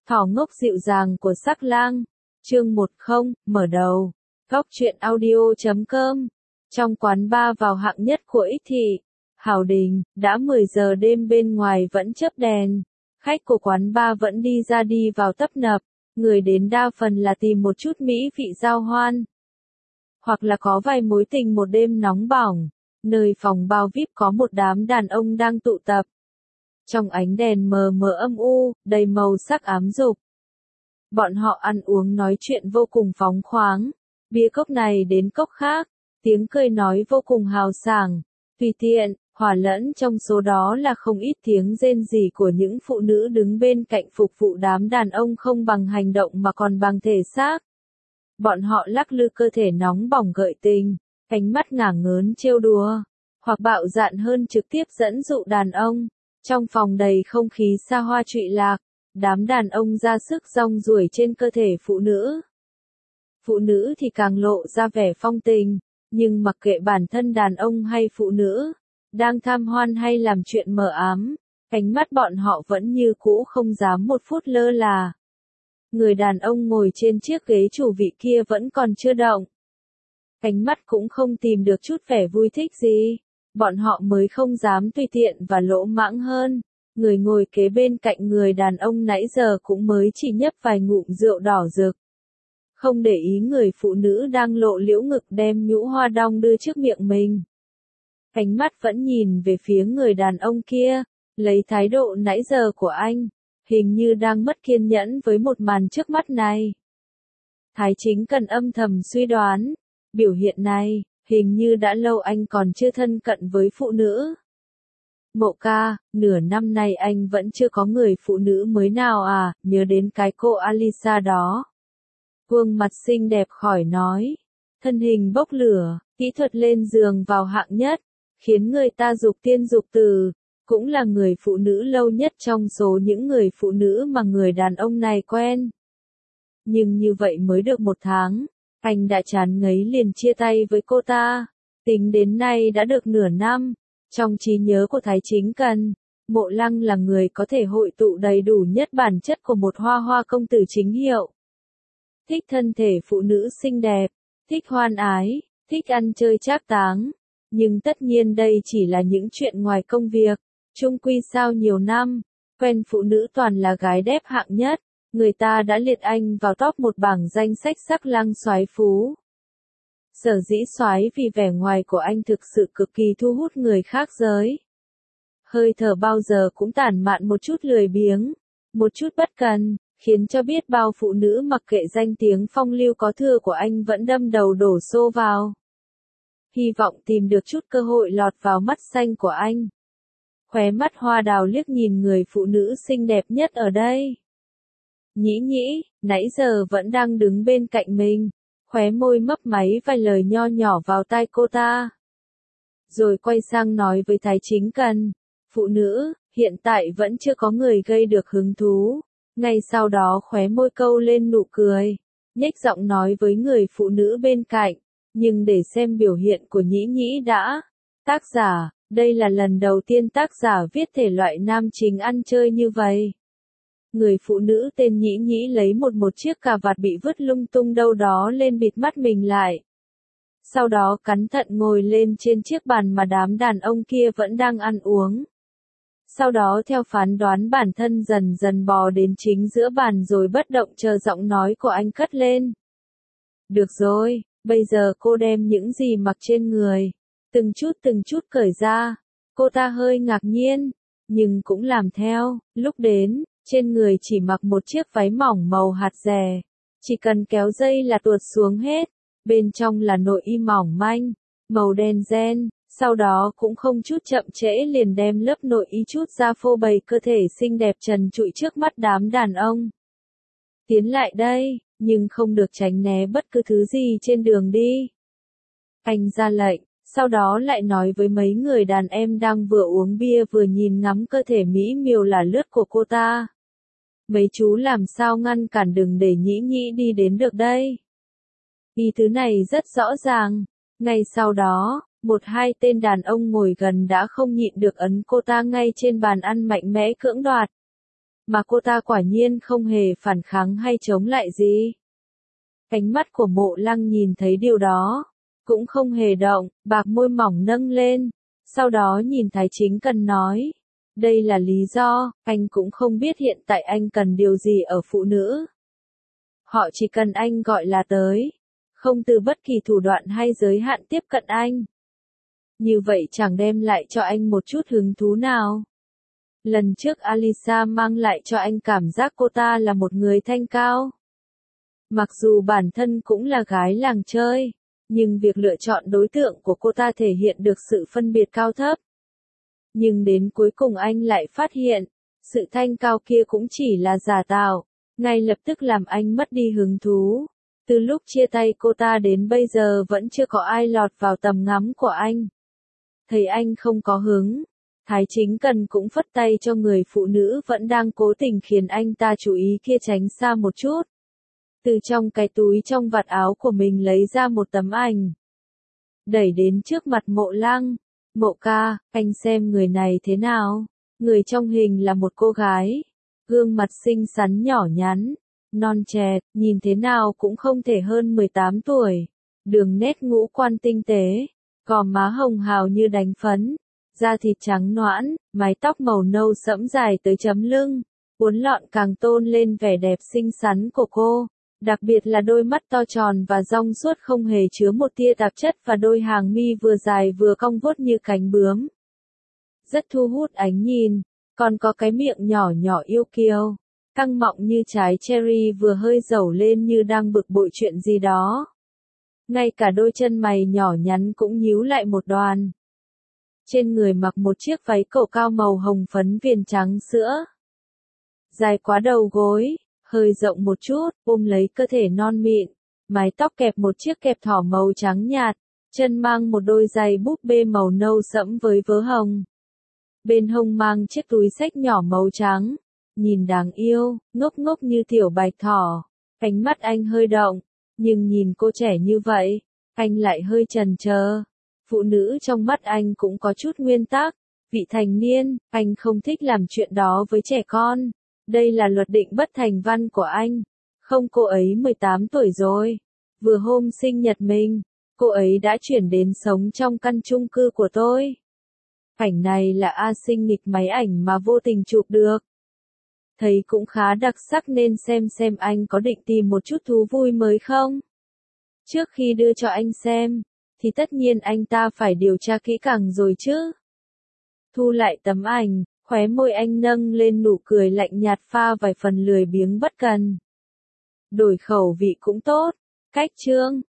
Thỏ ngốc dịu dàng của sắc lang. Chương 10, mở đầu. Góc truyện audio.com. Trong quán bar vào hạng nhất của Ích Thị, Hảo Đình, đã 10 giờ đêm bên ngoài vẫn chớp đèn. Khách của quán bar vẫn đi ra đi vào tấp nập, người đến đa phần là tìm một chút mỹ vị giao hoan. Hoặc là có vài mối tình một đêm nóng bỏng. Nơi phòng bao VIP có một đám đàn ông đang tụ tập. Trong ánh đèn mờ mờ âm u, đầy màu sắc ám dục. Bọn họ ăn uống nói chuyện vô cùng phóng khoáng. Bia cốc này đến cốc khác, tiếng cười nói vô cùng hào sảng, tùy tiện, hòa lẫn trong số đó là không ít tiếng rên rỉ của những phụ nữ đứng bên cạnh phục vụ đám đàn ông không bằng hành động mà còn bằng thể xác. Bọn họ lắc lư cơ thể nóng bỏng gợi tình, ánh mắt ngả ngớn trêu đùa, hoặc bạo dạn hơn trực tiếp dẫn dụ đàn ông. Trong phòng đầy không khí xa hoa trụy lạc, đám đàn ông ra sức rong ruổi trên cơ thể phụ nữ. Phụ nữ thì càng lộ ra vẻ phong tình, nhưng mặc kệ bản thân đàn ông hay phụ nữ, đang tham hoan hay làm chuyện mờ ám, ánh mắt bọn họ vẫn như cũ không dám một phút lơ là. Người đàn ông ngồi trên chiếc ghế chủ vị kia vẫn còn chưa động. Ánh mắt cũng không tìm được chút vẻ vui thích gì. Bọn họ mới không dám tùy tiện và lỗ mãng hơn. Người ngồi kế bên cạnh người đàn ông nãy giờ cũng mới chỉ nhấp vài ngụm rượu đỏ rực. Không để ý người phụ nữ đang lộ liễu ngực đem nhũ hoa đong đưa trước miệng mình. Ánh mắt vẫn nhìn về phía người đàn ông kia, lấy thái độ nãy giờ của anh, hình như đang mất kiên nhẫn với một màn trước mắt này. Thái Chính Cần âm thầm suy đoán, biểu hiện này, hình như đã lâu anh còn chưa thân cận với phụ nữ. Mộ ca, nửa năm nay anh vẫn chưa có người phụ nữ mới nào à, nhớ đến cái cô Alisa đó. Gương mặt xinh đẹp khỏi nói, thân hình bốc lửa, kỹ thuật lên giường vào hạng nhất, khiến người ta dục tiên dục từ, cũng là người phụ nữ lâu nhất trong số những người phụ nữ mà người đàn ông này quen. Nhưng như vậy mới được 1 tháng. Anh đã chán ngấy liền chia tay với cô ta. Tính đến nay đã được nửa năm. Trong trí nhớ của Thái Chính Cần, Mộ Lăng là người có thể hội tụ đầy đủ nhất bản chất của một hoa hoa công tử chính hiệu. Thích thân thể phụ nữ xinh đẹp, thích hoan ái, thích ăn chơi trác táng. Nhưng tất nhiên đây chỉ là những chuyện ngoài công việc. Chung quy sau nhiều năm, quen phụ nữ toàn là gái đẹp hạng nhất. Người ta đã liệt anh vào top một bảng danh sách sắc lang soái phú. Sở dĩ soái vì vẻ ngoài của anh thực sự cực kỳ thu hút người khác giới. Hơi thở bao giờ cũng tản mạn một chút lười biếng, một chút bất cần, khiến cho biết bao phụ nữ mặc kệ danh tiếng phong lưu có thừa của anh vẫn đâm đầu đổ xô vào. Hy vọng tìm được chút cơ hội lọt vào mắt xanh của anh. Khóe mắt hoa đào liếc nhìn người phụ nữ xinh đẹp nhất ở đây. Nhĩ nhĩ, nãy giờ vẫn đang đứng bên cạnh mình, khóe môi mấp máy vài lời nho nhỏ vào tai cô ta. Rồi quay sang nói với Thái Chính Cần, phụ nữ, hiện tại vẫn chưa có người gây được hứng thú. Ngay sau đó khóe môi câu lên nụ cười, nhếch giọng nói với người phụ nữ bên cạnh, nhưng để xem biểu hiện của nhĩ nhĩ đã. Tác giả, đây là lần đầu tiên tác giả viết thể loại nam chính ăn chơi như vậy. Người phụ nữ tên Nhĩ Nhĩ lấy một chiếc cà vạt bị vứt lung tung đâu đó lên bịt mắt mình lại. Sau đó cẩn thận ngồi lên trên chiếc bàn mà đám đàn ông kia vẫn đang ăn uống. Sau đó theo phán đoán bản thân dần dần bò đến chính giữa bàn rồi bất động chờ giọng nói của anh cất lên. Được rồi, bây giờ cô đem những gì mặc trên người, từng chút cởi ra. Cô ta hơi ngạc nhiên, nhưng cũng làm theo, lúc đến. Trên người chỉ mặc một chiếc váy mỏng màu hạt rẻ, chỉ cần kéo dây là tuột xuống hết, bên trong là nội y mỏng manh, màu đen ren, sau đó cũng không chút chậm trễ liền đem lớp nội y chút ra phô bày cơ thể xinh đẹp trần trụi trước mắt đám đàn ông. Tiến lại đây, nhưng không được tránh né bất cứ thứ gì trên đường đi. Anh ra lệnh. Sau đó lại nói với mấy người đàn em đang vừa uống bia vừa nhìn ngắm cơ thể mỹ miều là lướt của cô ta. Mấy chú làm sao ngăn cản đừng để Nhĩ Nhĩ đi đến được đây. Ý thứ này rất rõ ràng. Ngay sau đó, 1-2 tên đàn ông ngồi gần đã không nhịn được ấn cô ta ngay trên bàn ăn mạnh mẽ cưỡng đoạt. mà cô ta quả nhiên không hề phản kháng hay chống lại gì. Ánh mắt của Mộ Lăng nhìn thấy điều đó, cũng không hề động, bạc môi mỏng nâng lên, sau đó nhìn Thái Chính Cần nói, đây là lý do, anh cũng không biết hiện tại anh cần điều gì ở phụ nữ. Họ chỉ cần anh gọi là tới, không từ bất kỳ thủ đoạn hay giới hạn tiếp cận anh. Như vậy chẳng đem lại cho anh một chút hứng thú nào. Lần trước Alisa mang lại cho anh cảm giác cô ta là một người thanh cao. Mặc dù bản thân cũng là gái làng chơi, nhưng việc lựa chọn đối tượng của cô ta thể hiện được sự phân biệt cao thấp. Nhưng đến cuối cùng anh lại phát hiện, sự thanh cao kia cũng chỉ là giả tạo, ngay lập tức làm anh mất đi hứng thú. Từ lúc chia tay cô ta đến bây giờ vẫn chưa có ai lọt vào tầm ngắm của anh. Thấy anh không có hứng, Thái Chính Cần cũng phất tay cho người phụ nữ vẫn đang cố tình khiến anh ta chú ý kia tránh xa một chút. Từ trong cái túi trong vạt áo của mình lấy ra một tấm ảnh. Đẩy đến trước mặt Mộ Lăng. Mộ ca, anh xem người này thế nào? Người trong hình là một cô gái. Gương mặt xinh xắn nhỏ nhắn, non trẻ, nhìn thế nào cũng không thể hơn 18 tuổi. Đường nét ngũ quan tinh tế, gò má hồng hào như đánh phấn, da thịt trắng nõn, mái tóc màu nâu sẫm dài tới chấm lưng, uốn lọn càng tôn lên vẻ đẹp xinh xắn của cô. Đặc biệt là đôi mắt to tròn và trong suốt không hề chứa một tia tạp chất và đôi hàng mi vừa dài vừa cong vuốt như cánh bướm. Rất thu hút ánh nhìn, còn có cái miệng nhỏ nhỏ yêu kiều, căng mọng như trái cherry vừa hơi dẩu lên như đang bực bội chuyện gì đó. Ngay cả đôi chân mày nhỏ nhắn cũng nhíu lại một đoàn. Trên người mặc một chiếc váy cổ cao màu hồng phấn viền trắng sữa. Dài quá đầu gối, hơi rộng một chút, ôm lấy cơ thể non mịn, mái tóc kẹp một chiếc kẹp thỏ màu trắng nhạt, chân mang một đôi giày búp bê màu nâu sẫm với vớ hồng. Bên hông mang chiếc túi xách nhỏ màu trắng, nhìn đáng yêu, ngốc ngốc như tiểu bạch thỏ. Ánh mắt anh hơi động, nhưng nhìn cô trẻ như vậy, anh lại hơi chần chờ. Phụ nữ trong mắt anh cũng có chút nguyên tắc, vị thành niên, anh không thích làm chuyện đó với trẻ con. Đây là luật định bất thành văn của anh. Không, cô ấy 18 tuổi rồi. Vừa hôm sinh nhật mình, cô ấy đã chuyển đến sống trong căn chung cư của tôi. Ảnh này là A Sinh nghịch máy ảnh mà vô tình chụp được. Thấy cũng khá đặc sắc nên xem anh có định tìm một chút thú vui mới không? Trước khi đưa cho anh xem, thì tất nhiên anh ta phải điều tra kỹ càng rồi chứ. Thu lại tấm ảnh, khóe môi anh nâng lên nụ cười lạnh nhạt pha vài phần lười biếng bất cần. Đổi khẩu vị cũng tốt. Cách chương